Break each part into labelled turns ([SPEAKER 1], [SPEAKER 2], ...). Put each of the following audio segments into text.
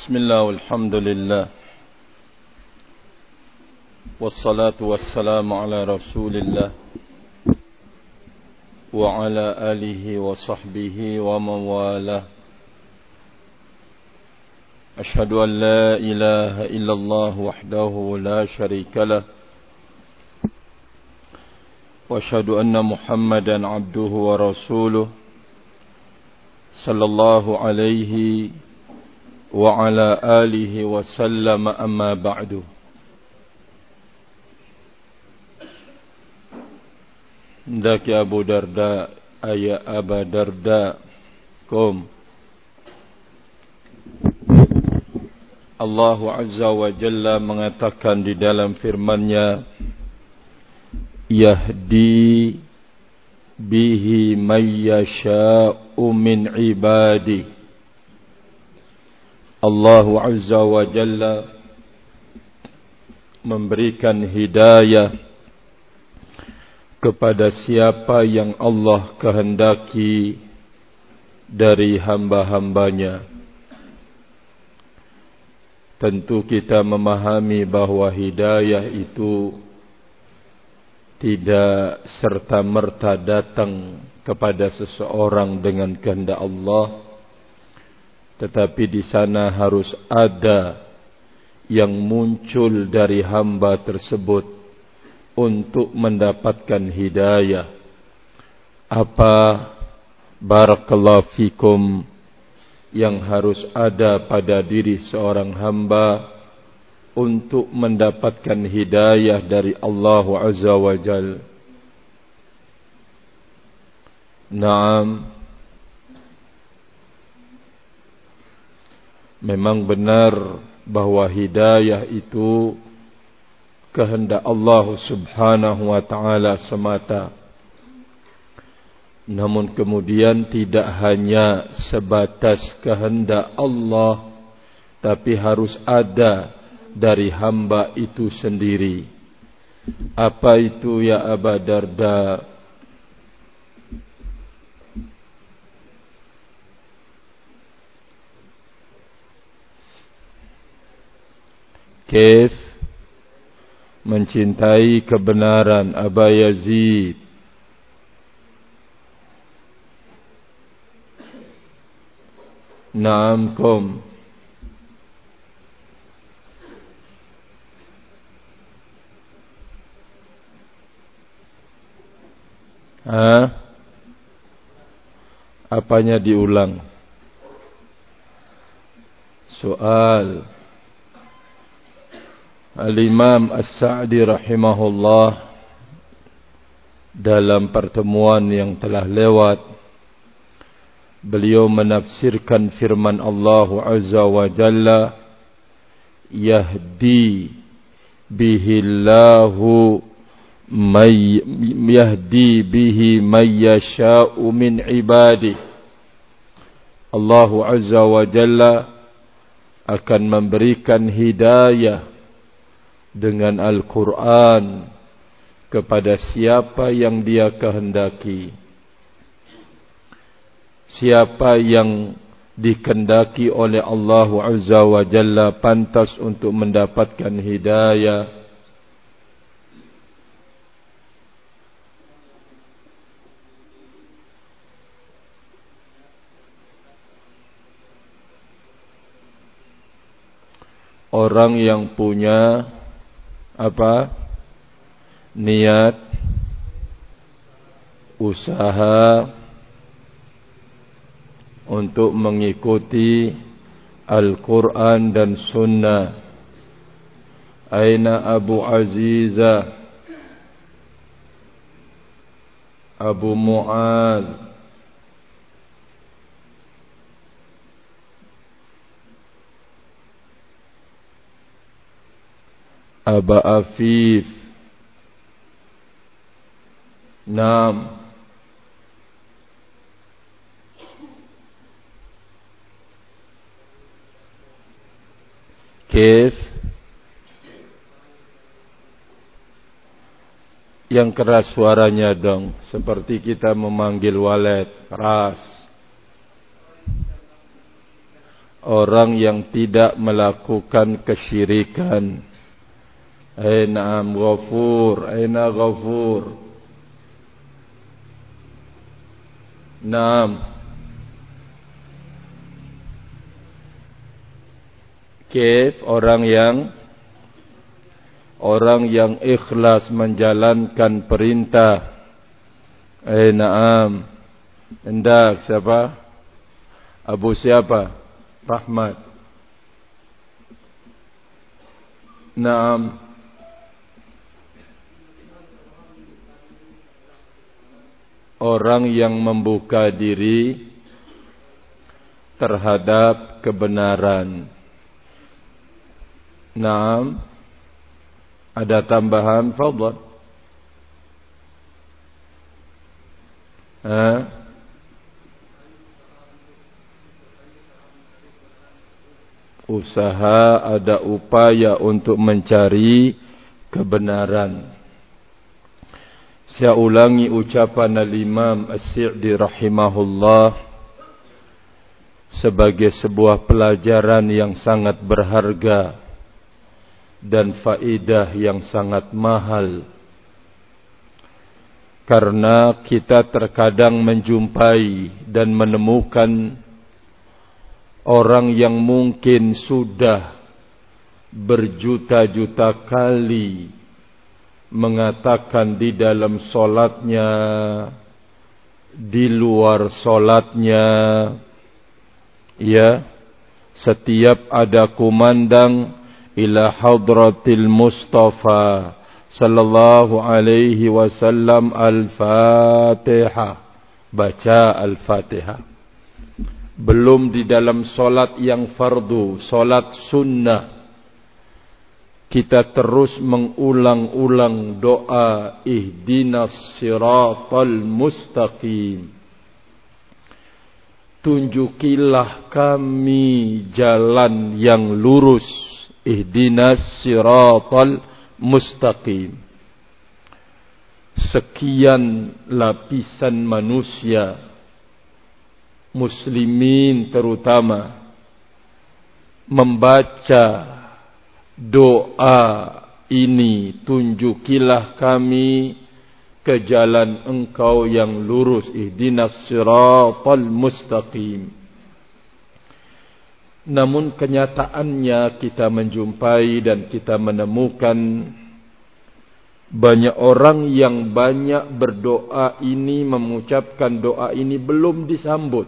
[SPEAKER 1] بسم الله والحمد لله والصلاة والسلام على رسول الله وعلى آله وصحبه ومن والاه. أشهد أن لا إله إلا الله وحده لا شريك له وأشهد أن محمدا عبده ورسوله صلى الله عليه وعلى آله وسلم. أما بعد. Hendaki Abu Darda ayat Aba Darda Allah Azza wa Jalla mengatakan di dalam firman-Nya, yahdi bihi may yasha'u min ibadi. Allah Azza wa Jalla memberikan hidayah kepada siapa yang Allah kehendaki dari hamba-hambanya. Tentu kita memahami bahwa hidayah itu tidak serta-merta datang kepada seseorang dengan kehendak Allah, tetapi di sana harus ada yang muncul dari hamba tersebut untuk mendapatkan hidayah. Apa barakallahu fikum yang harus ada pada diri seorang hamba untuk mendapatkan hidayah dari Allah Azza wa Jalla? Naam, memang benar bahwa hidayah itu kehendak Allah Subhanahu wa ta'ala semata. Namun kemudian tidak hanya sebatas kehendak Allah, tapi harus ada dari hamba itu sendiri. Apa itu ya Aba Darda? Kaif mencintai kebenaran Aba Yazid? Naam kum. Apanya diulang? Soal. Al-Imam As-Sa'di rahimahullah dalam pertemuan yang telah lewat, beliau menafsirkan firman Allah Azza wa Jalla, yahdi bihillahu yahdi bihi may yasha'u min ibadihi. Allah Azza wa Jalla akan memberikan hidayah dengan Al-Quran kepada siapa yang Dia kehendaki. Siapa yang dikehendaki oleh Allah Azza wa Jalla pantas untuk mendapatkan hidayah. Orang yang punya apa? Niat, usaha untuk mengikuti Al-Quran dan Sunnah. Aina Abu Azizah, Abu Mu'ad, Aba Afif. Naam. Kaif? Yang keras suaranya dong, seperti kita memanggil walet, keras. orang yang tidak melakukan kesyirikan. Na'am Ghafur, aina Ghafur. Naam. Kif orang yang ikhlas menjalankan perintah. Naam. Hendak siapa? Abu siapa? Rahmat. Naam. Orang yang membuka diri terhadap kebenaran. Naam. Ada tambahan, fadhal. Usaha, ada upaya untuk mencari kebenaran. Saya ulangi ucapan Al-Imam As-Sa'di rahimahullah sebagai sebuah pelajaran yang sangat berharga dan faedah yang sangat mahal. Karena kita terkadang menjumpai dan menemukan orang yang mungkin sudah berjuta-juta kali mengatakan di dalam solatnya, di luar solatnya, ya, setiap ada kumandang ila hadratil Mustafa sallallahu alaihi wasallam al-Fatihah, baca al-Fatihah. Belum di dalam solat yang fardu, solat sunnah, kita terus mengulang-ulang doa ihdinas siratal mustaqim. Tunjukilah kami jalan yang lurus. Ihdinas siratal mustaqim. Sekian lapisan manusia, muslimin terutama, membaca doa ini, tunjukilah kami ke jalan engkau yang lurus, ihdinas siratal mustaqim. Namun kenyataannya kita menjumpai dan kita menemukan banyak orang yang banyak berdoa ini, mengucapkan doa ini belum disambut.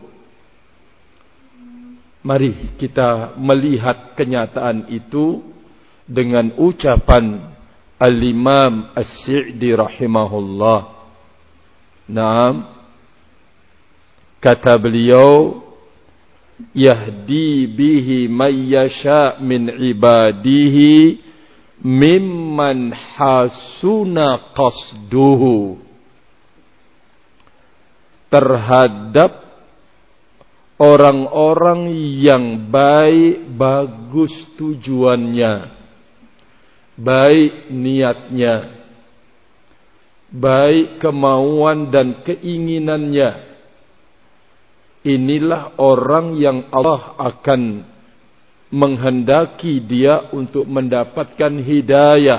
[SPEAKER 1] Mari kita melihat kenyataan itu dengan ucapan Al-Imam As-Sa'di rahimahullah. Naam, kata beliau, yahdi bihi man yasha min ibadihi mimman hasuna qasduhu, terhadap orang-orang yang baik bagus tujuannya, baik niatnya, baik kemauan dan keinginannya. Inilah orang yang Allah akan menghendaki dia untuk mendapatkan hidayah.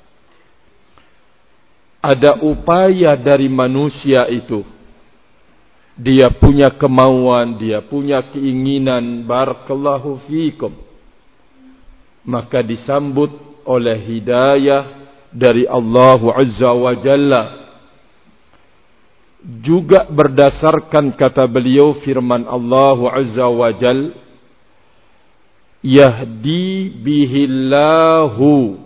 [SPEAKER 1] Ada upaya dari manusia itu. Dia punya kemauan, dia punya keinginan, barakallahu fikum, maka disambut oleh hidayah dari Allah Azza wa Jalla. Juga berdasarkan kata beliau firman Allah Azza wa Jalla, yahdi bihillahu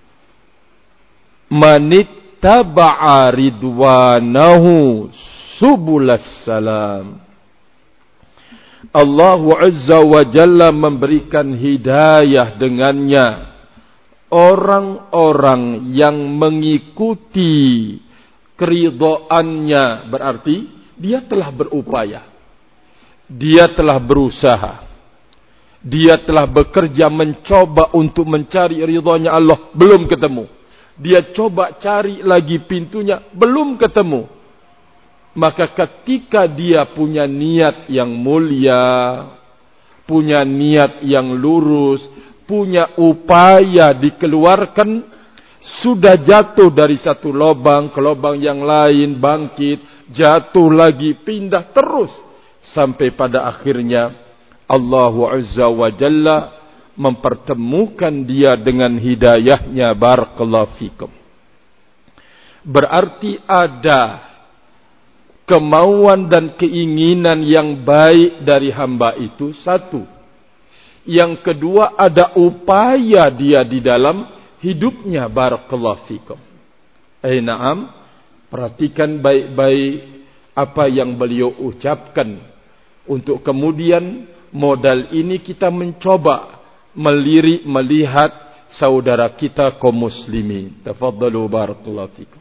[SPEAKER 1] manittaba'a ridwanahu subulas salam. Allah Azza wa Jalla memberikan hidayah dengannya orang-orang yang mengikuti keridhaannya. Berarti dia telah berupaya, dia telah berusaha, dia telah bekerja mencoba untuk mencari ridhanya Allah, belum ketemu. Dia coba cari lagi pintunya, belum ketemu. Maka ketika dia punya niat yang mulia, punya niat yang lurus, punya upaya dikeluarkan, sudah jatuh dari satu lubang ke lubang yang lain, bangkit, jatuh lagi, pindah terus, sampai pada akhirnya Allah Azza wa Jalla mempertemukan dia dengan hidayahnya. Barakallahu fikum. Berarti ada kemauan dan keinginan yang baik dari hamba itu, satu. Yang kedua, ada upaya dia di dalam hidupnya. Barakallahu fikum. Na'am, perhatikan baik-baik apa yang beliau ucapkan, untuk kemudian modal ini kita mencoba melirik melihat saudara kita kaum muslimin. Tafadhalu barakallahu fikum.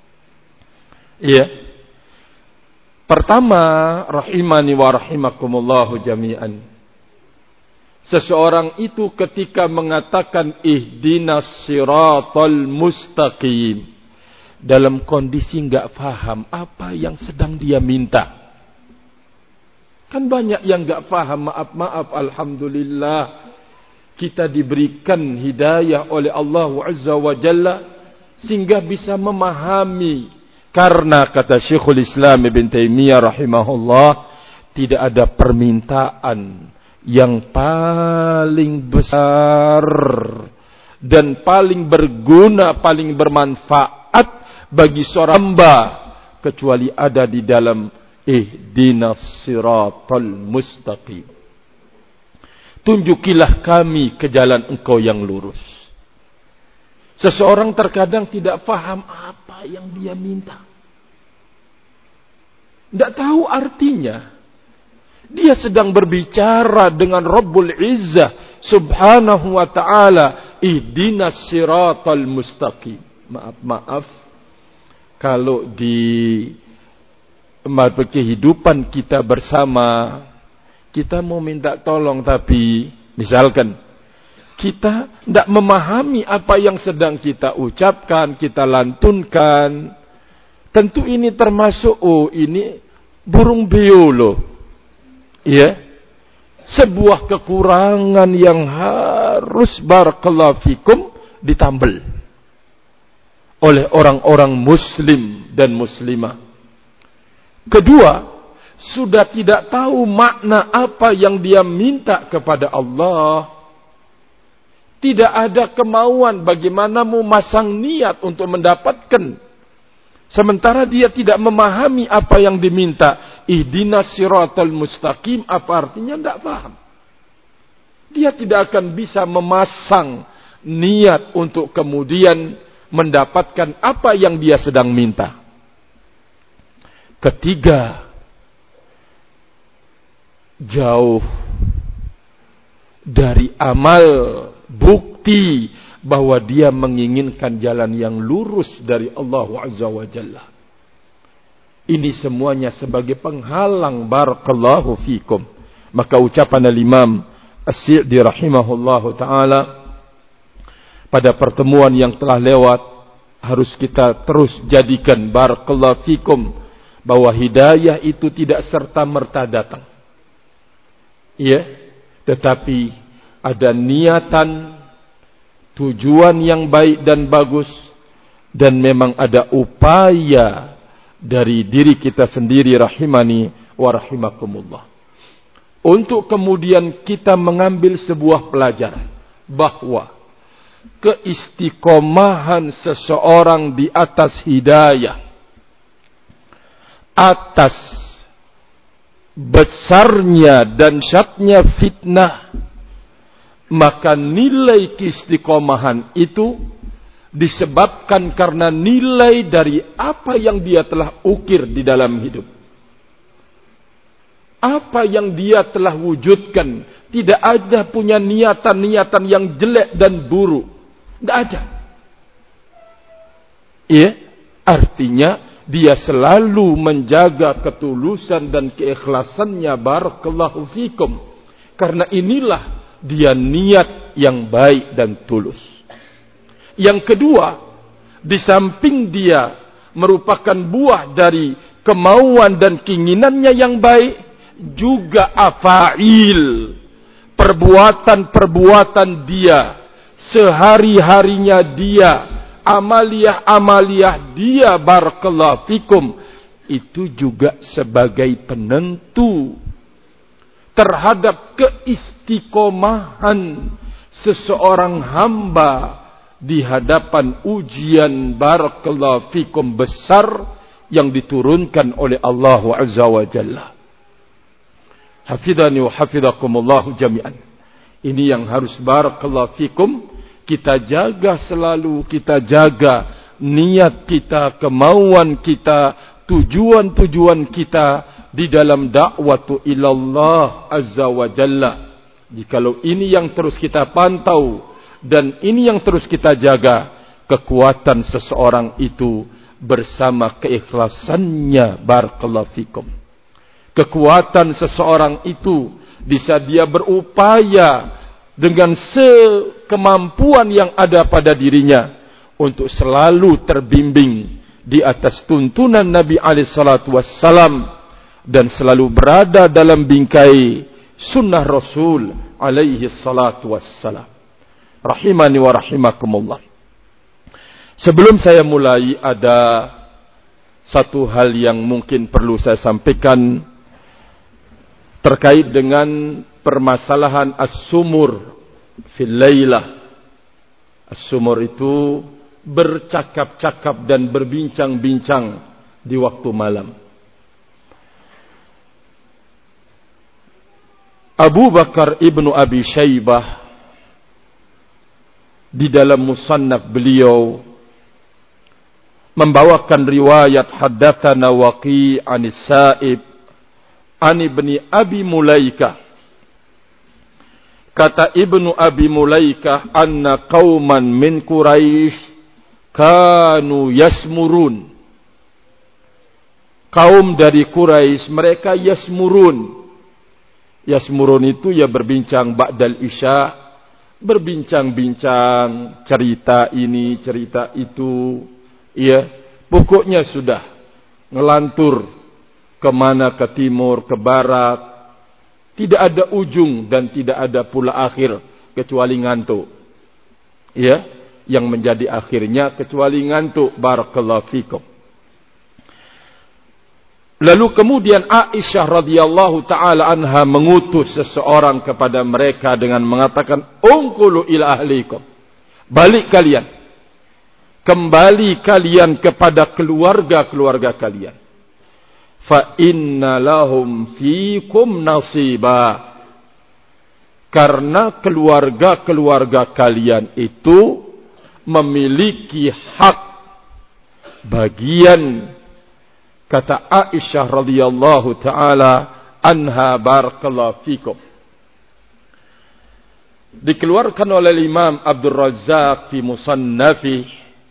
[SPEAKER 1] Iya. Pertama, rahimani wa rahimakumullahu jami'an. Seseorang itu ketika mengatakan ihdinas siratal mustaqim, dalam kondisi enggak faham apa yang sedang dia minta. Kan banyak yang enggak faham. Maaf, alhamdulillah kita diberikan hidayah oleh Allah Azza wa Jalla sehingga bisa memahami. Karena kata Syekhul Islam Ibn Taimiyah rahimahullah, tidak ada permintaan yang paling besar dan paling berguna, paling bermanfaat bagi seorang hamba kecuali ada di dalam ihdinas siratal mustaqim. Tunjukilah kami ke jalan Engkau yang lurus. Seseorang terkadang tidak faham apa yang dia minta. Tidak tahu artinya. Dia sedang berbicara dengan Rabbul Izzah Subhanahu wa ta'ala. Ihdinas siratal mustaqim. Maaf. Kalau di kehidupan kita bersama, kita mau minta tolong tapi misalkan kita tidak memahami apa yang sedang kita ucapkan, kita lantunkan. Tentu ini termasuk, ini burung beo loh. Ya. Sebuah kekurangan yang harus barakallahu fikum ditambal oleh orang-orang muslim dan muslimah. Kedua, sudah tidak tahu makna apa yang dia minta kepada Allah. Tidak ada kemauan bagaimana memasang niat untuk mendapatkan. Sementara dia tidak memahami apa yang diminta. Ihdinas siratal mustaqim, apa artinya? Tidak paham. Dia tidak akan bisa memasang niat untuk kemudian mendapatkan apa yang dia sedang minta. Ketiga, jauh dari amal bukti bahwa dia menginginkan jalan yang lurus dari Allah Azza wa Jalla. Ini semuanya sebagai penghalang barakallahu fikum. Maka ucapan al-Imam As-Sa'di rahimahullahu ta'ala pada pertemuan yang telah lewat harus kita terus jadikan barakallahu fikum, bahwa hidayah itu tidak serta-merta datang. Ya, tetapi ada niatan, tujuan yang baik dan bagus, dan memang ada upaya dari diri kita sendiri rahimani wa rahimakumullah, untuk kemudian kita mengambil sebuah pelajaran bahwa keistiqomahan seseorang di atas hidayah, atas besarnya dan syatnya fitnah, maka nilai keistiqomahan itu disebabkan karena nilai dari apa yang dia telah ukir di dalam hidup. Apa yang dia telah wujudkan. Tidak ada punya niatan-niatan yang jelek dan buruk. Tidak ada. Ya, artinya dia selalu menjaga ketulusan dan keikhlasannya barakallahu fikum. Karena inilah dia niat yang baik dan tulus. Yang kedua, di samping dia merupakan buah dari kemauan dan keinginannya yang baik, juga afail, perbuatan-perbuatan dia, sehari-harinya dia, amaliah-amaliah dia, barakallahu fikum, itu juga sebagai penentu terhadap keistiqomahan seseorang hamba di hadapan ujian, barakallahu fikum, besar yang diturunkan oleh Allah Azza wa Jalla. Hafidhani wa hafidhakumullahu jami'an. Ini yang harus, barakallahu fikum, kita jaga selalu, kita jaga niat kita, kemauan kita, tujuan-tujuan kita di dalam dakwatu ilallah azza wa jalla. Jikalau ini yang terus kita pantau dan ini yang terus kita jaga, kekuatan seseorang itu bersama keikhlasannya, barakallahu fikum. Kekuatan seseorang itu bisa dia berupaya dengan sekemampuan yang ada pada dirinya untuk selalu terbimbing di atas tuntunan Nabi alaihissalatu wassalam dan selalu berada dalam bingkai sunnah Rasul alaihissalatu wassalam. Rahimani wa rahimakumullah. Sebelum saya mulai, ada satu hal yang mungkin perlu saya sampaikan terkait dengan permasalahan as-sumur fil lailah. As-sumur itu bercakap-cakap dan berbincang-bincang di waktu malam. Abu Bakar ibnu Abi Syaibah di dalam musannaf beliau membawakan riwayat haddatsana Waqi' anis Sa'ib an ibni Abi Mulaikah. Kata Ibnu Abi Mulaikah, anna qauman min Quraisy kanu yasmurun. Kaum dari Quraisy mereka yasmurun. Yasmurun itu ya berbincang ba'dal isya, berbincang-bincang, cerita ini, cerita itu, ya, pokoknya sudah ngelantur kemana, ke timur, ke barat, tidak ada ujung dan tidak ada pula akhir kecuali ngantuk, ya, yang menjadi akhirnya kecuali ngantuk, barakallahu fikum. Lalu kemudian Aisyah radhiyallahu taala anha mengutus seseorang kepada mereka dengan mengatakan, "Unqulu ila ahlikum." Balik kalian. Kembali kalian kepada keluarga-keluarga kalian. Fa inna lahum fikum nasiba. Karena keluarga-keluarga kalian itu memiliki hak, bagian. Kata Aisyah radhiyallahu taala anha, barakallahu fikum. Dikeluarkan oleh Imam Abdul Razzaq fi Musannafi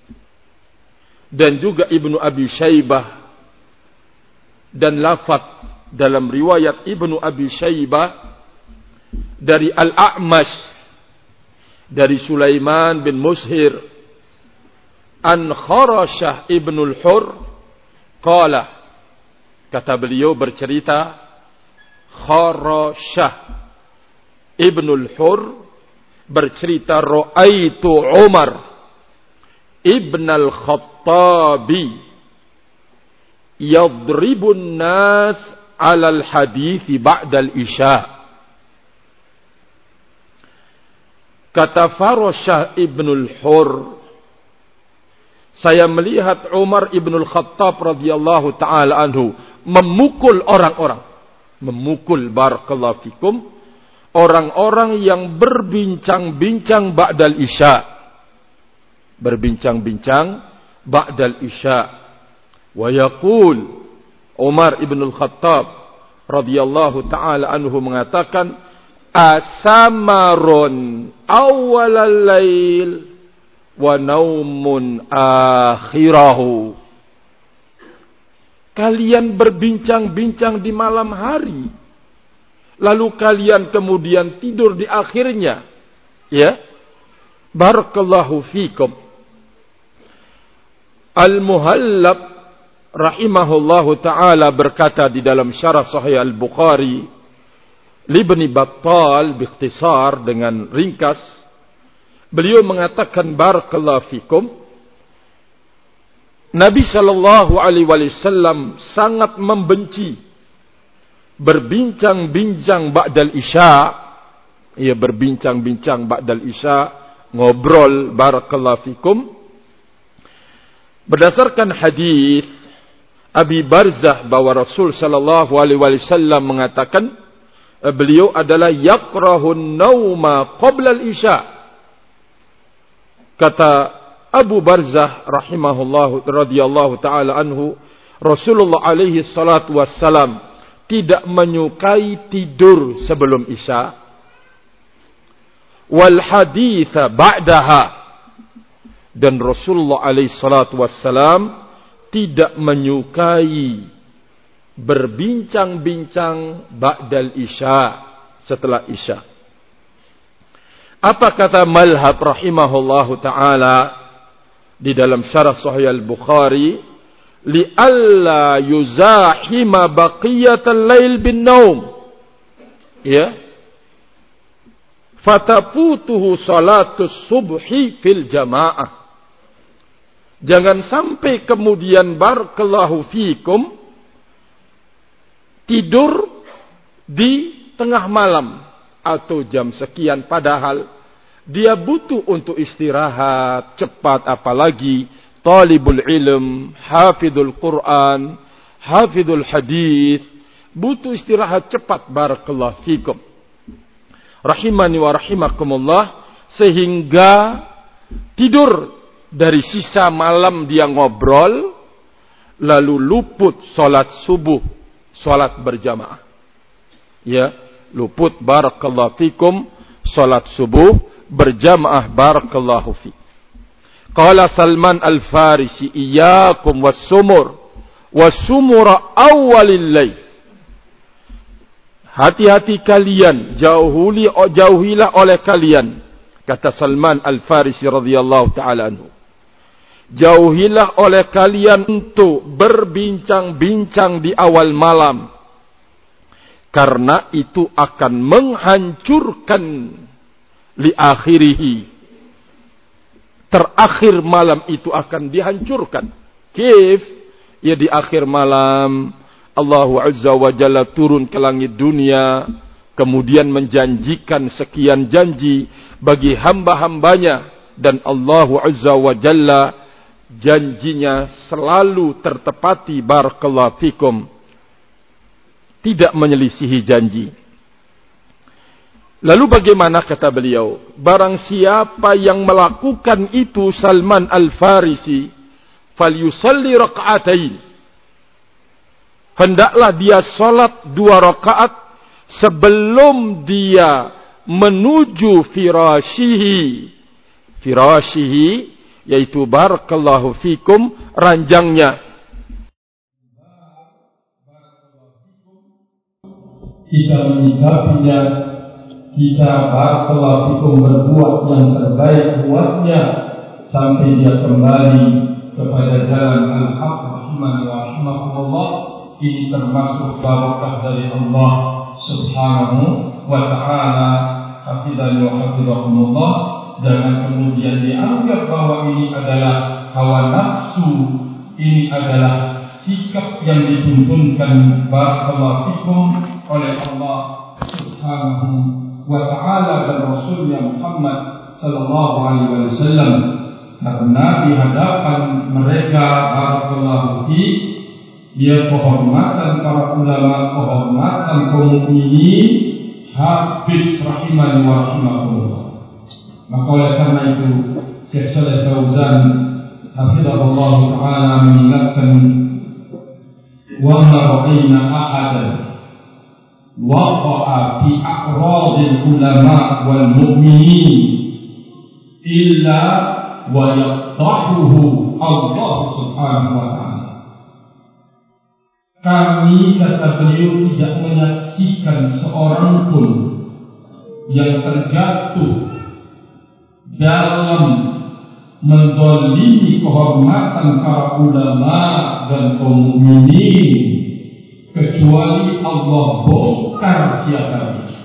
[SPEAKER 1] dan juga Ibnu Abi Syaibah, dan lafaz dalam riwayat Ibnu Abi Syaibah dari Al-A'mash dari Sulaiman bin Mushir an Kharashah ibnul Hur qala, kata beliau bercerita, Kharashah ibnul Hur bercerita, ra'aitu Umar ibn al-Khattabi yadribun nas ala al-hadithi ba'da al-isya. Kata Kharashah ibnul Hur, saya melihat Umar ibn al-Khattab radhiyallahu ta'ala anhu memukul orang-orang. Memukul, barakallahu fikum, orang-orang yang berbincang-bincang ba'dal isya. Berbincang-bincang ba'dal isya. Wa yaqul, Umar ibn al-Khattab radhiyallahu ta'ala anhu mengatakan, asamarun awwalal lail wa naumun akhirahu. Kalian berbincang-bincang di malam hari, lalu kalian kemudian tidur di akhirnya, ya. Barakallahu fikum. Al-Muhallab rahimahullahu ta'ala berkata di dalam syarah Sahih Al-Bukhari, Ibn Battal biikhtisar, dengan ringkas, beliau mengatakan barakallahu fikum, Nabi sallallahu alaihi wasallam sangat membenci berbincang-bincang ba'dal isya. Ia berbincang-bincang ba'dal isya, ngobrol barakallahu fikum. Berdasarkan hadis Abi Barzah bahwa Rasul sallallahu alaihi wasallam mengatakan beliau adalah yakrahun nauma qabla al-isya. Kata Abu Barzah rahimahullah radhiyallahu taala anhu, Rasulullah alaihi salatu wassalam tidak menyukai tidur sebelum isya, wal haditha ba'daha, dan Rasulullah alaihi salatu wassalam tidak menyukai berbincang-bincang ba'dal isya, setelah isya. Apa kata Malhab rahimahullahu taala di dalam syarah Sahih Al-Bukhari? Li'alla yuzahima baqiyatal lail bin naum, ya, fatafutuhu salatus subhi fil jamaah. Jangan sampai kemudian barakallahu fikum tidur di tengah malam atau jam sekian, padahal dia butuh untuk istirahat cepat, apalagi talibul ilm, hafidul Quran, hafidul hadis, butuh istirahat cepat barakallahu fikum. Rahimani wa rahimakumullah, sehingga tidur dari sisa malam dia ngobrol, lalu luput salat subuh, salat berjamaah. Ya, luput barakallahu fikum salat subuh berjamaah barakallahu fi. Qala Salman Al-Farisi, iyyakum was-sumur was-sumura awwalil lail. Hati-hati kalian, jauhilah oleh kalian, kata Salman Al-Farisi radhiyallahu taala anhu, jauhilah oleh kalian untuk berbincang-bincang di awal malam, karena itu akan menghancurkan li akhirihi, terakhir malam itu akan dihancurkan. Kif? Ya, di akhir malam Allah Azza wa Jalla turun ke langit dunia, kemudian menjanjikan sekian janji bagi hamba-hambanya, dan Allah Azza wa Jalla janjinya selalu tertepati barakallahu fikum, tidak menyelisihi janji. Lalu bagaimana, kata beliau, barang siapa yang melakukan itu, Salman Al-Farisi, falyusalli raka'atain, hendaklah dia salat 2 rakaat sebelum dia menuju firashihi, yaitu barakallahu fikum ranjangnya. Kita menyikapinya, kita barakallahu fikum berbuat yang terbaik buatnya sampai dia kembali kepada jalan al-haq rahimani wa rahimakumullah. Ini termasuk barakah dari Allah subhanahu wa ta'ala. Hafidhani wa hafidhakumullah. Jangan kemudian dianggap bahwa ini adalah hawa nafsu, ini adalah sikap yang dituntunkan barakallahu fikum oleh Allah subhanahu wa ta'ala dan Rasulnya Muhammad sallallahu alaihi wasallam, karena di hadapan mereka barakallahu fi, dia kehormatan para ulama, kehormatan kaum mukminin habis rahimani wa rahimakumullah. Maka oleh karena itu Syekh Shalih Fauzan hafizahullah ta'ala mengingatkan, wa ma ra'ayna ahadan waqa'a fi a'radil ulama wal mu'minin illa wa yaqtahuhu Allah subhanahu wa ta'ala. Kami, kata beliau, tidak menyaksikan seorang pun yang terjatuh dalam mendolimi kehormatan para ulama dan kaum mukminin kecuali Allah bongkar siapa dia.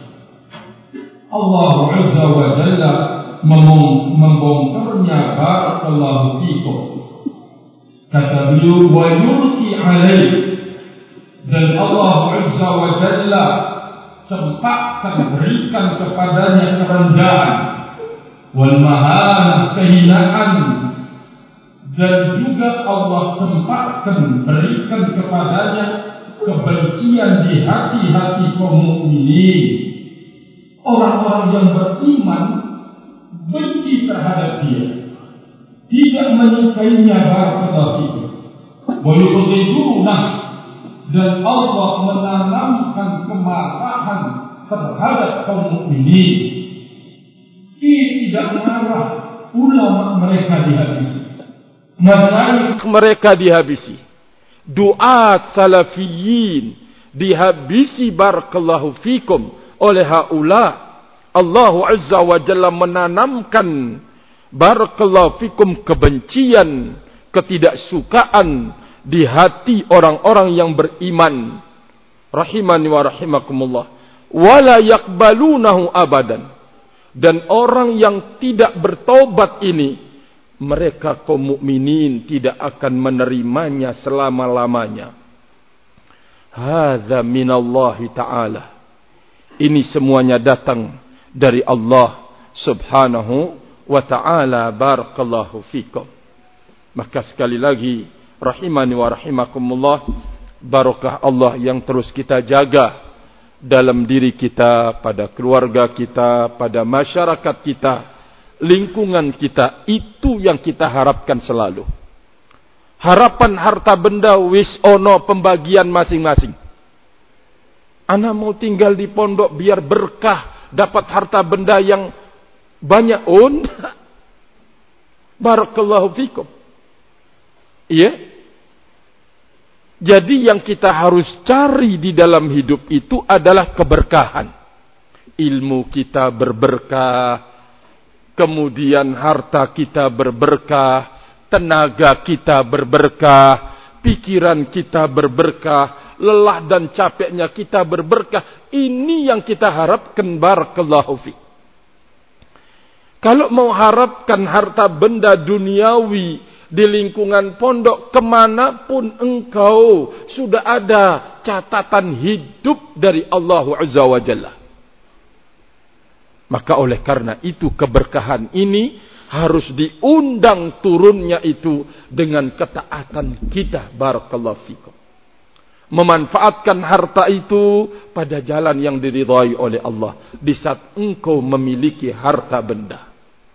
[SPEAKER 1] Allah Azza wa Jalla membongkarnya. Barakallahu fikum. Kata beliau, wa yulqi alaih, dan Allah Azza wa Jalla campakkan, berikan kepadanya kerendahan, wal mahanah, kehinaan, dan juga Allah campakkan, berikan kepadanya kebencian di hati-hati kaum mukminin. Orang-orang yang beriman benci terhadap dia, tidak menyukainya. Barakallahu fikum. Wa yukhrijuna, dan Allah menanamkan kemarahan terhadap kaum mukminin. Dia tidak marah, ulama mereka dihabisi, masyayikh mereka dihabisi, duat salafiyin dihabisi. Barakallahu fikum. Oleh haula, Allah Azza wa Jalla menanamkan, barakallahu fikum, kebencian, ketidaksukaan di hati orang-orang yang beriman. Rahimani wa rahimakumullah. Wala yaqbalunahu abadan, dan orang yang tidak bertobat ini, mereka kaum mukminin tidak akan menerimanya selama-lamanya. Hadza minallahi ta'ala. Ini semuanya datang dari Allah Subhanahu wa ta'ala. Barakallahu fikum. Maka sekali lagi, rahimani wa rahimakumullah, barakah Allah yang terus kita jaga dalam diri kita, pada keluarga kita, pada masyarakat kita, lingkungan kita. Itu yang kita harapkan selalu. Harapan harta benda wis ono pembagian masing-masing. Ana mau tinggal di pondok biar berkah, dapat harta benda yang banyak. Barakallahu fikum. Iya. Jadi yang kita harus cari di dalam hidup itu adalah keberkahan. Ilmu kita berberkah, kemudian harta kita berberkah, tenaga kita berberkah, pikiran kita berberkah, lelah dan capeknya kita berberkah. Ini yang kita harapkan. Barakallahu fi. Kalau mau harapkan harta benda duniawi di lingkungan pondok, kemanapun engkau, sudah ada catatan hidup dari Allah Azza wa Jalla. Maka oleh karena itu, keberkahan ini harus diundang turunnya itu dengan ketaatan kita. Barakallahu fikum. Memanfaatkan harta itu pada jalan yang diridhai oleh Allah. Di saat engkau memiliki harta benda,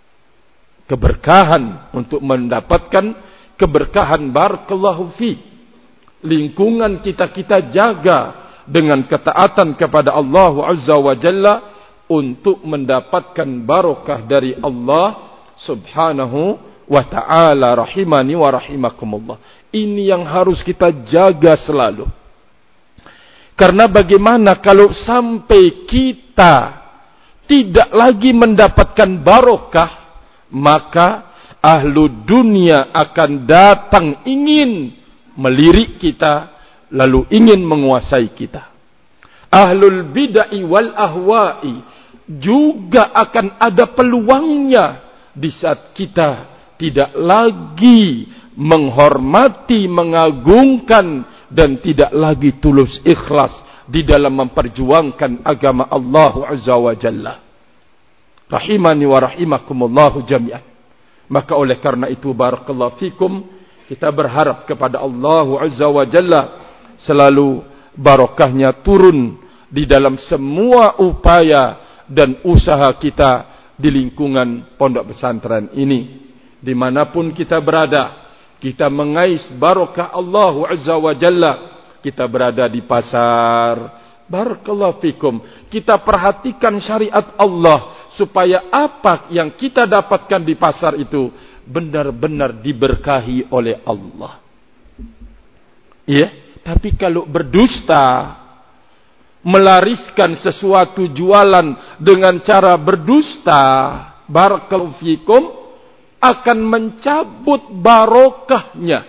[SPEAKER 1] keberkahan untuk mendapatkan keberkahan. Barakallahu fi. Lingkungan kita jaga dengan ketaatan kepada Allah Azza wa Jalla untuk mendapatkan barokah dari Allah Subhanahu wa ta'ala. Rahimani wa rahimakumullah. Ini yang harus kita jaga selalu. Karena bagaimana kalau sampai kita tidak lagi mendapatkan barokah, maka ahlu dunia akan datang ingin melirik kita, lalu ingin menguasai kita. Ahlul bid'ah wal ahwa'i juga akan ada peluangnya di saat kita tidak lagi menghormati, mengagungkan, dan tidak lagi tulus ikhlas di dalam memperjuangkan agama Allah Azza wa Jalla. Rahimani wa rahimakumullahu jami'an. Maka oleh karena itu, barakallahu fikum, kita berharap kepada Allah Azza wa Jalla selalu barokahnya turun di dalam semua upaya dan usaha kita di lingkungan pondok pesantren ini. Dimanapun kita berada, kita mengais barokah Allah Azza wa Jalla. Kita berada di pasar, barakallahu fikum, kita perhatikan syariat Allah, supaya apa yang kita dapatkan di pasar itu benar-benar diberkahi oleh Allah. Iya, tapi kalau berdusta, melariskan sesuatu jualan dengan cara berdusta, barakallahu fikum, akan mencabut barokahnya,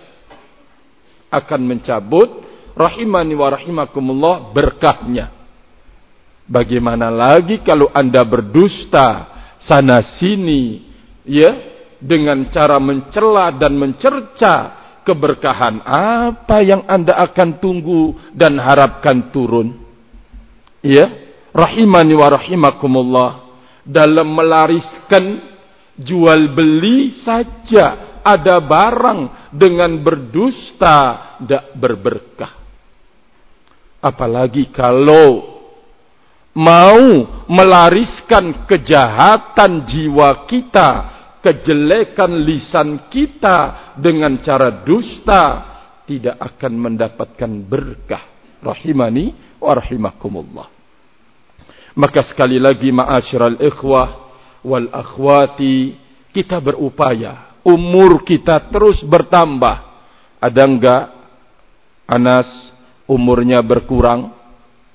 [SPEAKER 1] akan mencabut, rahimani wa rahimakumullah, berkahnya. Bagaimana lagi kalau Anda berdusta sana sini, ya, dengan cara mencela dan mencerca keberkahan apa yang Anda akan tunggu dan harapkan turun? Ya, rahimani wa rahimakumullah, dalam melariskan jual beli saja ada barang dengan berdusta tidak berberkah. Apalagi kalau mau melariskan kejahatan jiwa kita, kejelekan lisan kita dengan cara dusta, tidak akan mendapatkan berkah. Rahimani wa rahimakumullah. Maka sekali lagi ma'asyiral ikhwah wal akhwati, kita berupaya umur kita terus bertambah. Ada enggak Anas umurnya berkurang?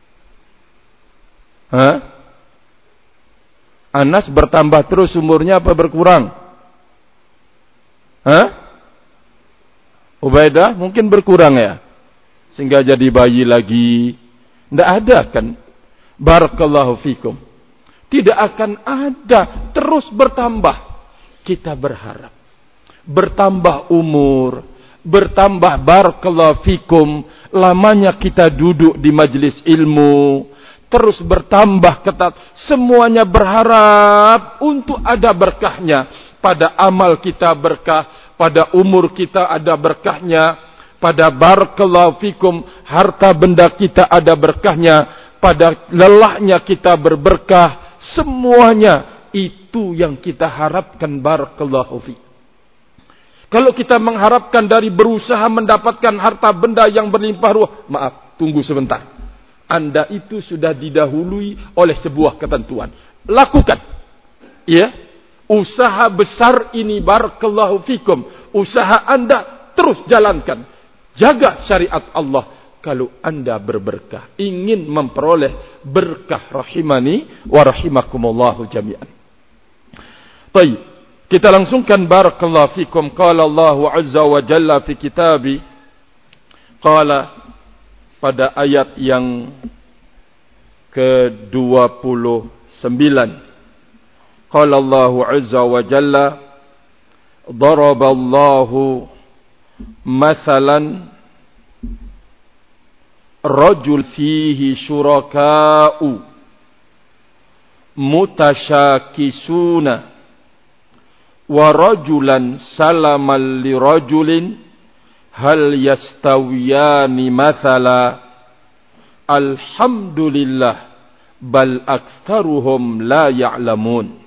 [SPEAKER 1] Anas bertambah terus umurnya apa berkurang? Ubaidah mungkin berkurang ya, sehingga jadi bayi lagi. Tidak ada kan? Barakallahu fikum. Tidak akan ada, terus bertambah. Kita berharap bertambah umur, bertambah barakallahu fikum, lamanya kita duduk di majelis ilmu, terus bertambah ketat. Semuanya berharap untuk ada berkahnya. Pada amal kita berkah, pada umur kita ada berkahnya, pada barakallahu fikum harta benda kita ada berkahnya, pada lelahnya kita berberkah. Semuanya itu yang kita harapkan barakallahu fikum. Kalau kita mengharapkan dari berusaha mendapatkan harta benda yang berlimpah ruah, maaf, tunggu sebentar. Anda itu sudah didahului oleh sebuah ketentuan. Lakukan. Ya. Usaha besar ini barakallahu fikum. Usaha Anda terus jalankan. Jaga syariat Allah. Kalau Anda berberkah, ingin memperoleh berkah, rahimani wa rahimakumullahu jami'an. Baik. Kita langsungkan barakallahu fikum. Qala Allahu azza wa jalla fi kitabi. Qala, pada ayat yang ke-29. Qala Allahu azza wa jalla, daraballahu mathalan rajul fihi syuraka'u mutasyakisuna wa rajulan salaman li rajulin hal yastawiyani mathala. Alhamdulillah bal aktsaruhum la ya'lamun.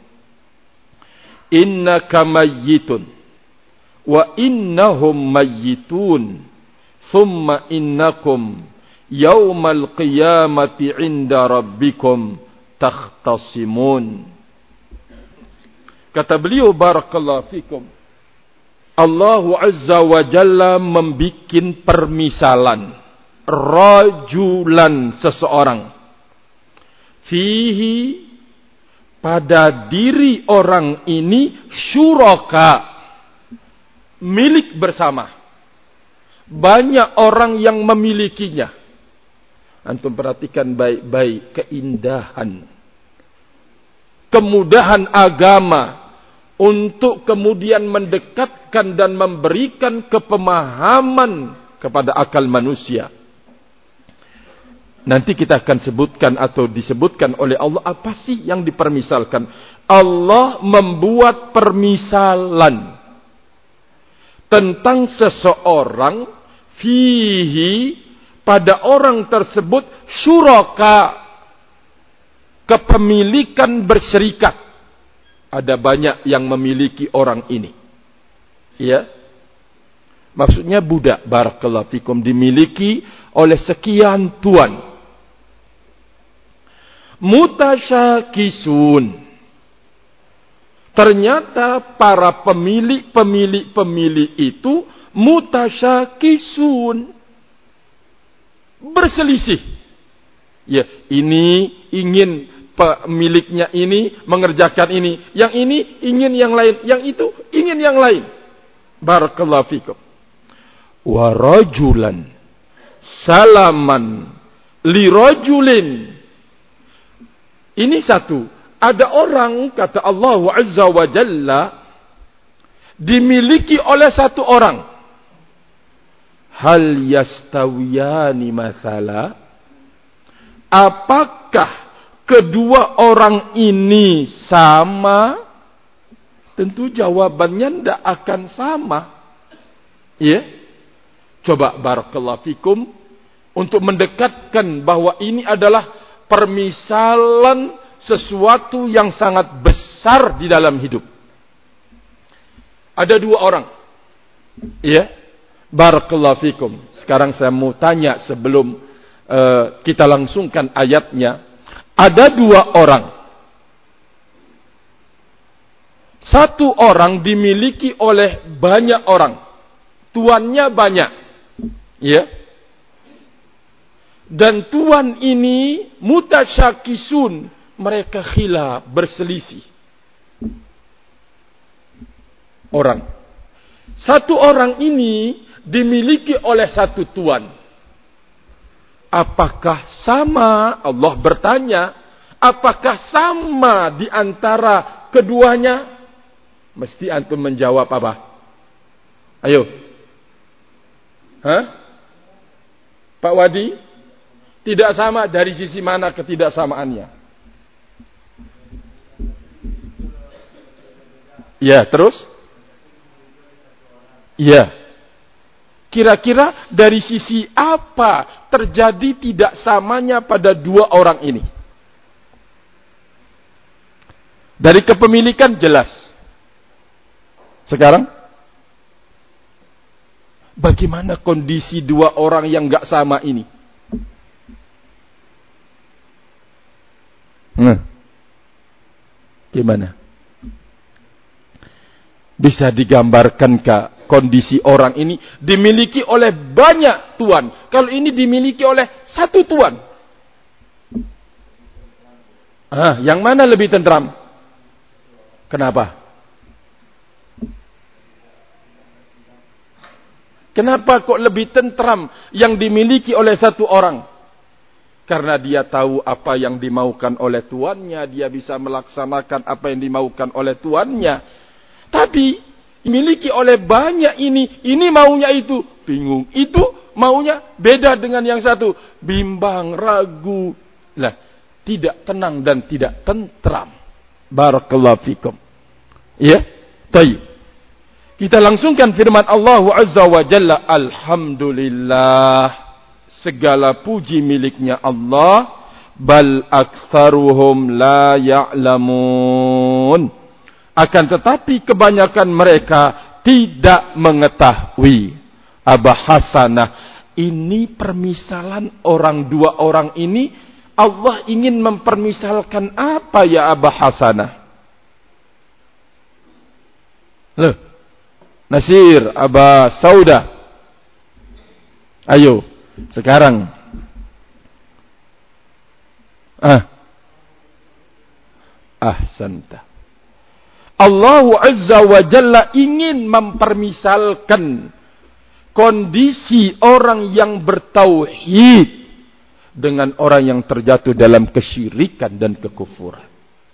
[SPEAKER 1] Innaka mayyitun wa innahum mayyitun thumma innakum yawmal qiyamati 'inda rabbikum takhtasimun. Kata beliau barakallahu fikum, Allah azza wa jalla membikin permisalan rajulan, seseorang, fihi, pada diri orang ini, syuraka, milik bersama. Banyak orang yang memilikinya. Antum perhatikan baik-baik keindahan, kemudahan agama untuk kemudian mendekatkan dan memberikan kepemahaman kepada akal manusia. Nanti kita akan sebutkan atau disebutkan oleh Allah apa sih yang dipermisalkan. Allah membuat permisalan tentang seseorang, fihi, pada orang tersebut, syuraka, kepemilikan berserikat. Ada banyak yang memiliki orang ini. Ya. Maksudnya budak, barakallahu fikum, dimiliki oleh sekian tuan. Mutasyakisun. Ternyata para pemilik itu mutasyakisun, berselisih. Ya, ini ingin pemiliknya ini mengerjakan ini, yang ini ingin yang lain, yang itu ingin yang lain. Barakallahu fikum. Wa rajulan salaman li rajulin. Ini satu. Ada orang, kata Allah Azza wa Jalla, dimiliki oleh satu orang. Hal yastawiyani mathala? Apakah kedua orang ini sama? Tentu jawabannya tidak akan sama. Ya? Coba barakallahu fikum untuk mendekatkan bahwa ini adalah permisalan sesuatu yang sangat besar di dalam hidup. Ada dua orang. Ya. Barakallahu fikum. Sekarang saya mau tanya sebelum kita langsungkan ayatnya. Ada dua orang. Satu orang dimiliki oleh banyak orang. Tuannya banyak. Ya. Dan tuan ini mutasyakisun. Mereka khilaf, berselisih. Orang. Satu orang ini dimiliki oleh satu tuan. Apakah sama? Allah bertanya. Apakah sama di antara keduanya? Mesti antum menjawab apa? Ayo. Hah? Pak Wadi? Tidak sama dari sisi mana ketidaksamaannya? Ya, terus? Ya. Kira-kira dari sisi apa terjadi tidak samanya pada dua orang ini? Dari kepemilikan jelas. Sekarang? Bagaimana kondisi dua orang yang gak sama ini? Gimana? Bisa digambarkankah kondisi orang ini dimiliki oleh banyak tuan? Kalau ini dimiliki oleh satu tuan. Yang mana lebih tentram? Kenapa? Kenapa kok lebih tentram yang dimiliki oleh satu orang? Karena dia tahu apa yang dimaukan oleh tuannya. Dia bisa melaksanakan apa yang dimaukan oleh tuannya. Tapi dimiliki oleh banyak ini maunya itu, bingung. Itu maunya beda dengan yang satu, bimbang, ragu. Lah, tidak tenang dan tidak tentram. Barakallahu fikum. Ya, baik. Kita langsungkan firman Allah Azza wa Jalla, alhamdulillah. Segala puji miliknya Allah, bal aktsaruhum la ya'lamun. Akan tetapi kebanyakan mereka tidak mengetahui. Aba Hasanah. Ini permisalan orang dua orang ini. Allah ingin mempermisalkan apa ya Aba Hasanah? Loh. Nasir, Aba Sauda. Ayo. Sekarang. Ahsanta. Allah Azza wa Jalla ingin mempermisalkan kondisi orang yang bertauhid dengan orang yang terjatuh dalam kesyirikan dan kekufuran.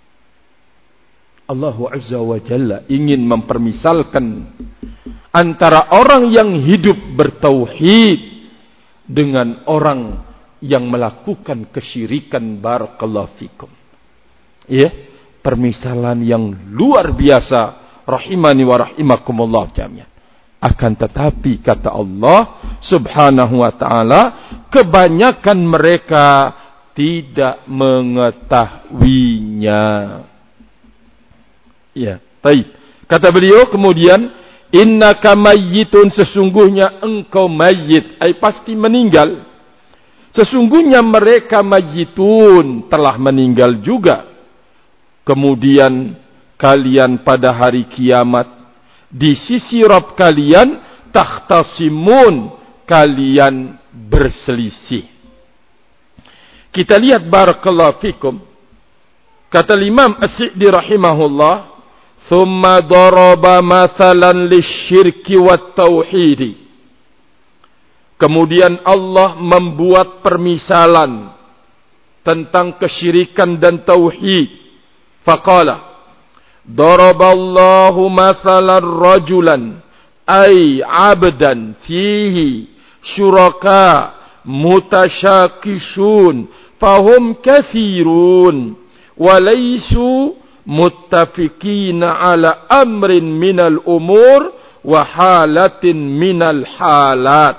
[SPEAKER 1] Allah Azza wa Jalla ingin mempermisalkan antara orang yang hidup bertauhid dengan orang yang melakukan kesyirikan. Barakallahu fikum. Ya. Permisalan yang luar biasa, rahimani wa rahimakumullah jami'an. Akan tetapi kata Allah Subhanahu wa taala, kebanyakan mereka tidak mengetahuinya. Ya, baik. Kata beliau kemudian, innaka mayyitun, sesungguhnya engkau mayyit, pasti meninggal. Sesungguhnya mereka mayyitun, telah meninggal juga. Kemudian kalian pada hari kiamat di sisi Rabb kalian takhtasimun, kalian berselisih. Kita lihat barakallahu fikum. Kata Imam As-Sa'di rahimahullah, thumma daraba mathalan lisyirki wat tauhid. Kemudian Allah membuat permisalan tentang kesyirikan dan tauhid. Faqala, daraballahu mathalan rajulan ay 'abdan fihi syuraka mutasyakishun fahum kathirun wa laysu muttafiqina ala amrin minal umur wa halatin minal halat.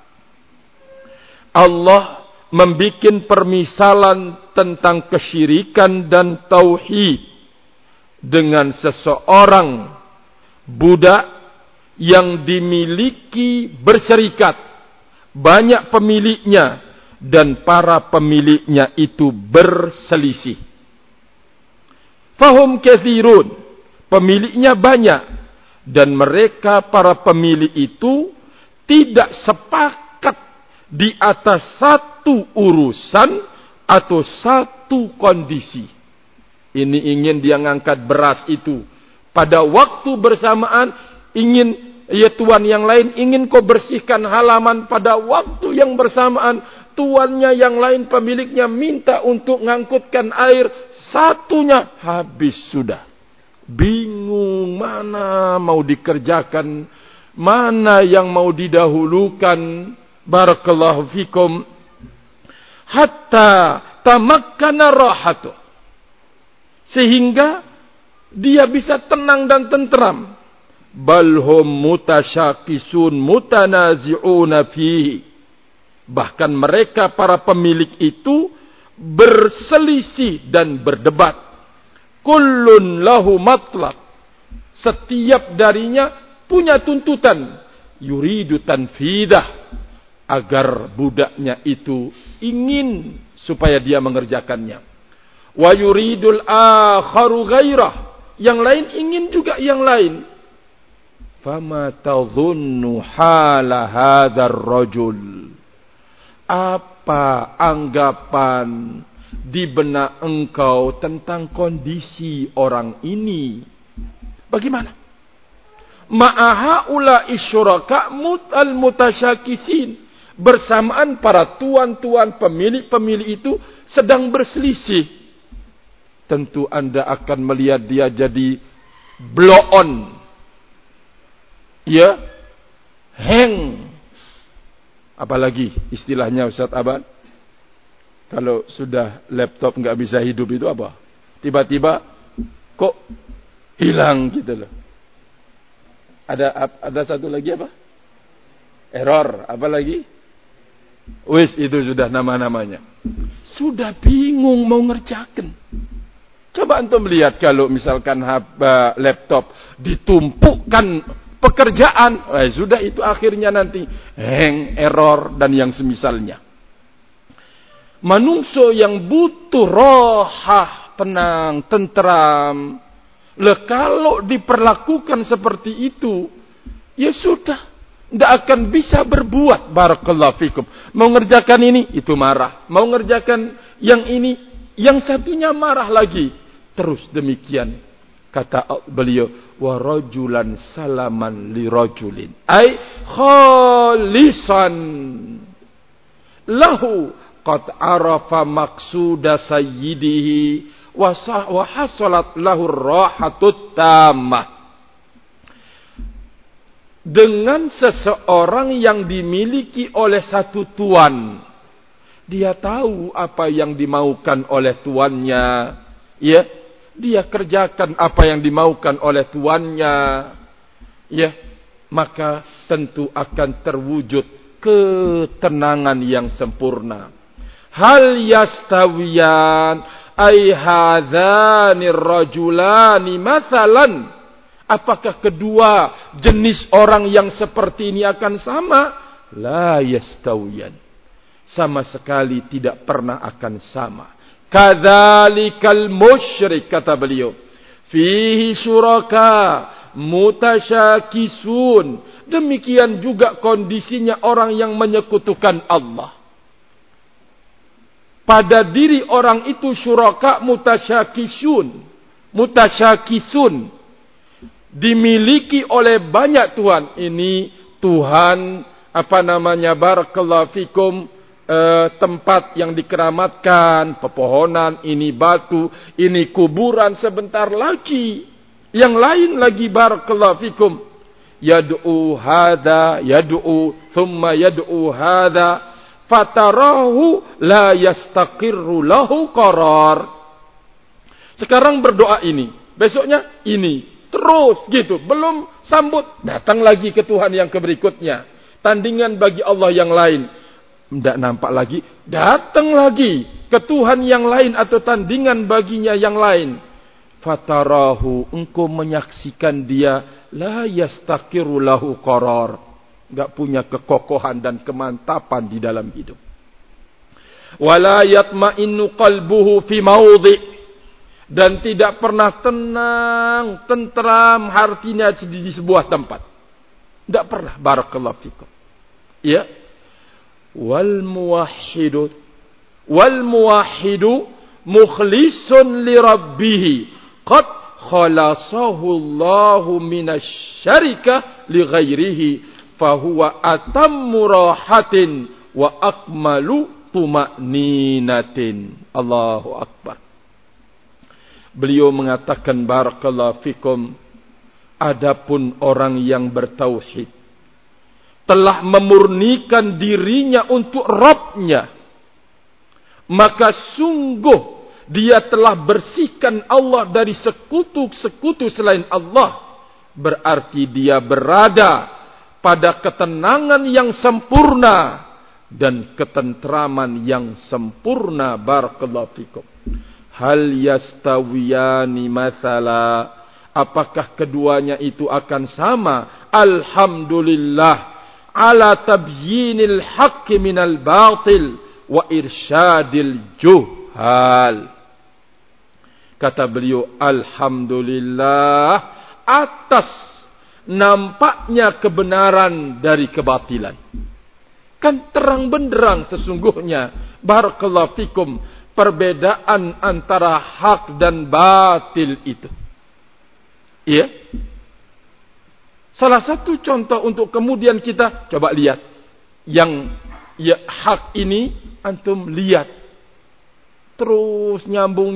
[SPEAKER 1] Allah membikin permisalan tentang kesyirikan dan tauhid dengan seseorang budak yang dimiliki berserikat, banyak pemiliknya, dan para pemiliknya itu berselisih. Fahum kathirun, pemiliknya banyak, dan mereka para pemilik itu tidak sepakat di atas satu urusan atau satu kondisi. Ini ingin dia ngangkat beras itu, pada waktu bersamaan ingin, ya tuan yang lain ingin kau bersihkan halaman, pada waktu yang bersamaan tuannya yang lain pemiliknya minta untuk ngangkutkan air, satunya habis sudah. Bingung mana mau dikerjakan, mana yang mau didahulukan. Barakallahu fikum. Hatta tamakkana rahatu, sehingga dia bisa tenang dan tentram. Balhum mutasyakisun mutanazi'una fihi, bahkan mereka para pemilik itu berselisih dan berdebat. Kullun lahu matlab, setiap darinya punya tuntutan. Yuridu tanfidah, agar budaknya itu ingin supaya dia mengerjakannya. Wa yuridul akharu ghairah, yang lain ingin juga yang lain. Fama tadhunnu hala hadzal rajul, apa anggapan di benak engkau tentang kondisi orang ini? Bagaimana? Ma'ahaula isyuraka al-mutasyakisin, bersamaan para tuan-tuan pemilik-pemilik itu sedang berselisih. Tentu anda akan melihat dia jadi blow on, ya, hang. Apalagi istilahnya Ustaz Abad, kalau sudah laptop nggak bisa hidup itu apa? Tiba-tiba kok hilang gitu loh. Ada satu lagi apa? Error. Apa lagi? Wis, itu sudah nama-namanya. Sudah bingung mau ngerjakan. Coba antum lihat kalau misalkan laptop ditumpukkan pekerjaan, sudah itu akhirnya nanti hang, error dan yang semisalnya. Manungso yang butuh rohah, tenang, tenteram, kalau diperlakukan seperti itu, ya sudah, tidak akan bisa berbuat. Barakallahu fikum. Mau ngerjakan ini, itu marah. Mau ngerjakan yang ini, yang satunya marah lagi. Terus demikian. Kata beliau, wa rajulan salaman li rajulin, ay khalisan lahu qad arafa maqsuda sayyidihi wa hasalat lahu rahatut tamah. Dengan seseorang yang dimiliki oleh satu tuan, dia tahu apa yang dimaukan oleh tuannya, ya, dia kerjakan apa yang dimaukan oleh tuannya, ya, maka tentu akan terwujud ketenangan yang sempurna. Hal yastawiyan ay hadzanir rajulani mathalan, apakah kedua jenis orang yang seperti ini akan sama? La yastawiyan, sama sekali tidak pernah akan sama. Kadzalikal musyrik, kata beliau, fihi syuraka mutasyakisun, demikian juga kondisinya orang yang menyekutukan Allah. Pada diri orang itu syuraka mutasyakisun, dimiliki oleh banyak Tuhan. Ini Tuhan, barakallahu fikum, tempat yang dikeramatkan, pepohonan, ini batu, ini kuburan, sebentar lagi yang lain lagi, barakallahu fikum, yad'u hadza, yad'u thumma yad'u hadza, fatarahu la yastaqirru lahu qarar. Sekarang berdoa ini, besoknya ini, terus gitu, belum sambut, datang lagi ke Tuhan yang berikutnya, tandingan bagi Allah yang lain. Tidak nampak lagi, datang lagi ke Tuhan yang lain atau tandingan baginya yang lain. Fatarahu, engkau menyaksikan dia, la yastaqiru lahu qarar, enggak punya kekokohan dan kemantapan di dalam hidup. Wala yatma'innu qalbuhu fi mawdhi, dan tidak pernah tenang, tentram hatinya di sebuah tempat. Tidak pernah, barakallahu fikum. Ya. Wal muwahhidu mukhlisun li rabbih qad khalasahu Allahu minasyarikah li ghairihi fahuwa atammu rahatin wa akmalu tuma'ninatin. Allahu akbar. Beliau mengatakan, barakallahu fikum, adapun orang yang bertauhid telah memurnikan dirinya untuk Rabb-Nya, maka sungguh dia telah bersihkan Allah dari sekutu-sekutu selain Allah. Berarti dia berada pada ketenangan yang sempurna dan ketentraman yang sempurna. Barakallahu fikum. Hal yastawiyani mathala, apakah keduanya itu akan sama? Alhamdulillah ala tabyinil haqqi minal batil wa irsyadil juhal. Kata beliau, alhamdulillah atas nampaknya kebenaran dari kebatilan. Kan terang benderang sesungguhnya, barakallahu fikum, perbedaan antara hak dan batil itu. Iya. Salah satu contoh untuk kemudian kita coba lihat. Yang ya, hak ini antum lihat. Terus nyambung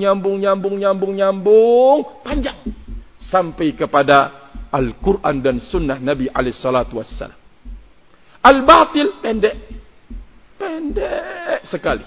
[SPEAKER 1] panjang. Sampai kepada Al-Quran dan Sunnah Nabi alaihissalatu wassalam. Al-batil pendek sekali.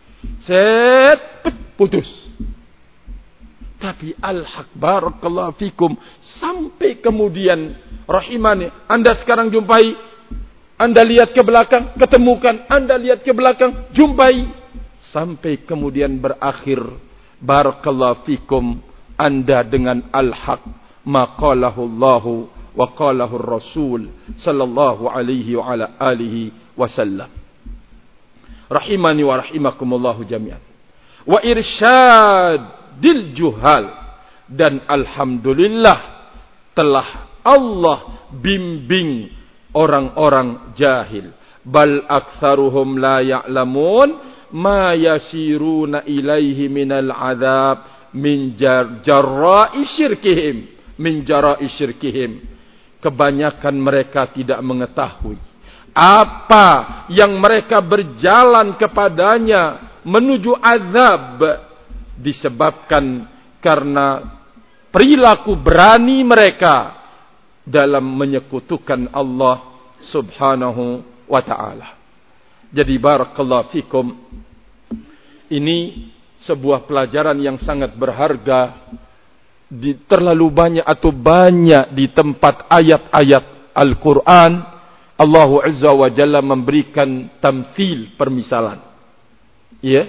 [SPEAKER 1] Putus. Tapi al-haq, barakallahu fikum, sampai kemudian rahimani, Anda sekarang jumpai, Anda lihat ke belakang, ketemukan, Anda lihat ke belakang, jumpai, sampai kemudian berakhir, barakallahu fikum, Anda dengan al-haq, maqalahu Allahu wa qalahu Rasul sallallahu alaihi wa ala alihi wasallam. Rahimani wa rahimakumullahu jami'an. Wa irsyadil juhal, dan alhamdulillah telah Allah bimbing orang-orang jahil. Bal aktsaruhum la ya'lamun ma yasiruna ilaihi minal azab min jarra'i syirkihim. Kebanyakan mereka tidak mengetahui apa yang mereka berjalan kepadanya menuju azab, disebabkan karena perilaku berani mereka dalam menyekutukan Allah subhanahu wa ta'ala. Jadi barakallahu fikum, ini sebuah pelajaran yang sangat berharga. Terlalu banyak di tempat ayat-ayat Al-Quran, Allah Azza wa Jalla memberikan tamthil, permisalan. Ya.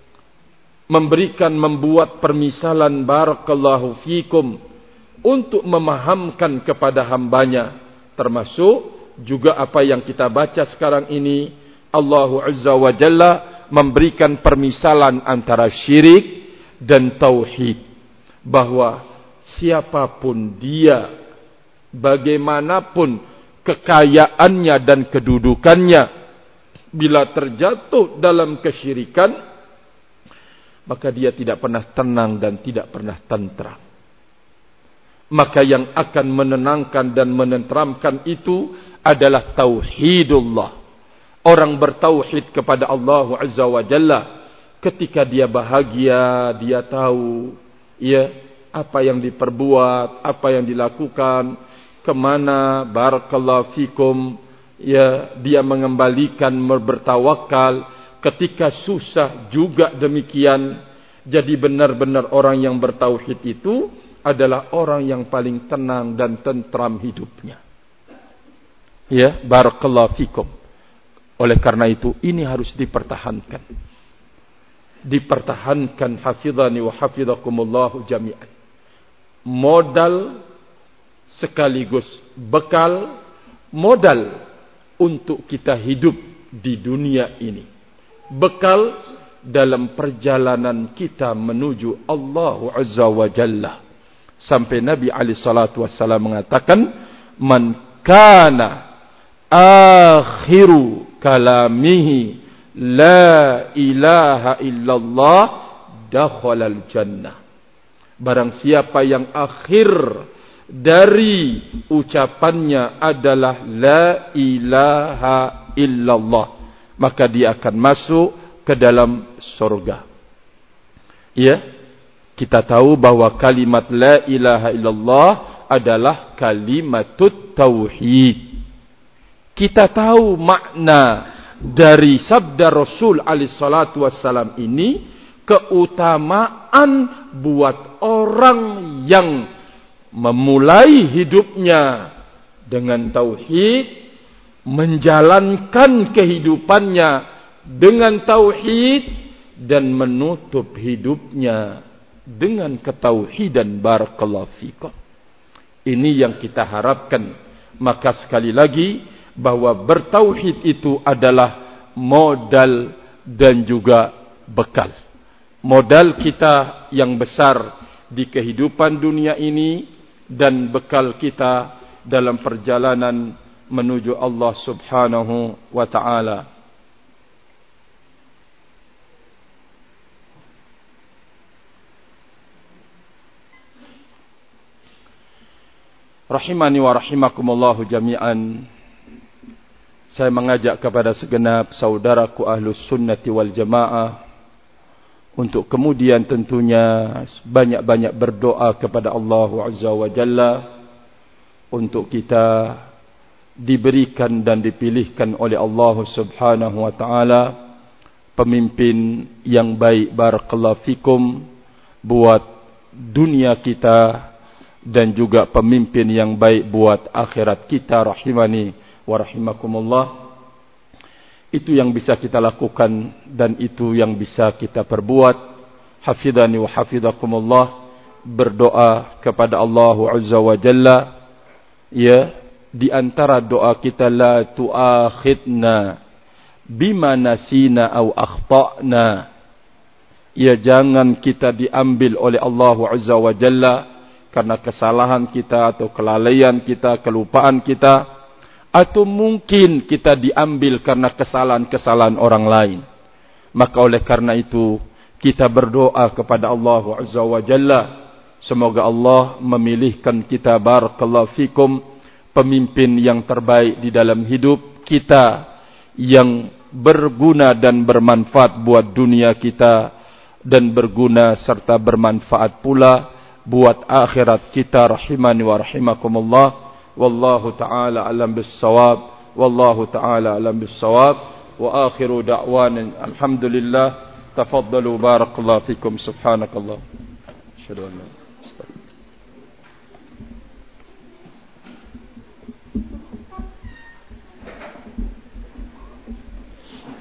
[SPEAKER 1] Membuat permisalan, barakallahu fikum, untuk memahamkan kepada hambanya. Termasuk juga apa yang kita baca sekarang ini, Allah Azza wa Jalla memberikan permisalan antara syirik dan tauhid. Bahwa siapapun dia, bagaimanapun kekayaannya dan kedudukannya, bila terjatuh dalam kesyirikan, maka dia tidak pernah tenang dan tidak pernah tentram. Maka yang akan menenangkan dan menenteramkan itu adalah tauhidullah. Orang bertauhid kepada Allah Azza wa Jalla, ketika dia bahagia, dia tahu ya apa yang diperbuat, apa yang dilakukan, kemana barakallahu fikum, ya dia mengembalikan, bertawakal. Ketika susah juga demikian. Jadi benar-benar orang yang bertauhid itu adalah orang yang paling tenang dan tentram hidupnya. Ya, barakallahu fikum. Oleh karena itu ini harus dipertahankan. Dipertahankan, hafizani wa hafizakumullahu jami'an. Modal sekaligus bekal, modal untuk kita hidup di dunia ini. Bekal dalam perjalanan kita menuju Allah Azza wa Jalla. Sampai Nabi alaihi salatu wassalam mengatakan, man kana akhiru kalamihi la ilaha illallah dakhalal jannah. Barang siapa yang akhir dari ucapannya adalah la ilaha illallah, maka dia akan masuk ke dalam surga. Ya, kita tahu bahwa kalimat la ilaha illallah adalah kalimatut tauhid. Kita tahu makna dari sabda Rasul alaihi salatu wassalam ini, keutamaan buat orang yang memulai hidupnya dengan tauhid, menjalankan kehidupannya dengan tauhid, dan menutup hidupnya dengan ketauhidan. Barakallahu fikum. Ini yang kita harapkan. Maka sekali lagi, bahwa bertauhid itu adalah modal dan juga bekal. Modal kita yang besar di kehidupan dunia ini, dan bekal kita dalam perjalanan menuju Allah Subhanahu wa ta'ala. Rahimani wa rahimakumullahu jami'an. Saya mengajak kepada segenap saudaraku ahlus sunnati wal jamaah untuk kemudian tentunya banyak-banyak berdoa kepada Allah Azza wa Jalla untuk kita diberikan dan dipilihkan oleh Allah Subhanahu wa ta'ala pemimpin yang baik, barakallahu fikum, buat dunia kita, dan juga pemimpin yang baik buat akhirat kita. Rahimani wa rahimakumullah. Itu yang bisa kita lakukan dan itu yang bisa kita perbuat. Hafidhani wa hafidhakumullah. Berdoa kepada Allah Azza wa Jalla. Ya, di antara doa kita, la tu'akhidna bima nasina au akhta'na. Ya, jangan kita diambil oleh Allah Azza wa Jalla karena kesalahan kita atau kelalaian kita, kelupaan kita, atau mungkin kita diambil karena kesalahan-kesalahan orang lain. Maka oleh karena itu kita berdoa kepada Allah Azza wa Jalla, semoga Allah memilihkan kita, barakallahu fikum, pemimpin yang terbaik di dalam hidup kita, yang berguna dan bermanfaat buat dunia kita, dan berguna serta bermanfaat pula buat akhirat kita. Rahimani wa rahimakumullah. Wallahu ta'ala alam bis-shawab. Wallahu ta'ala alam bis-shawab. Wa akhiru da'wana alhamdulillah. Tafaddalu barakallahu fikum. Subhanakallah. Asyhadu an la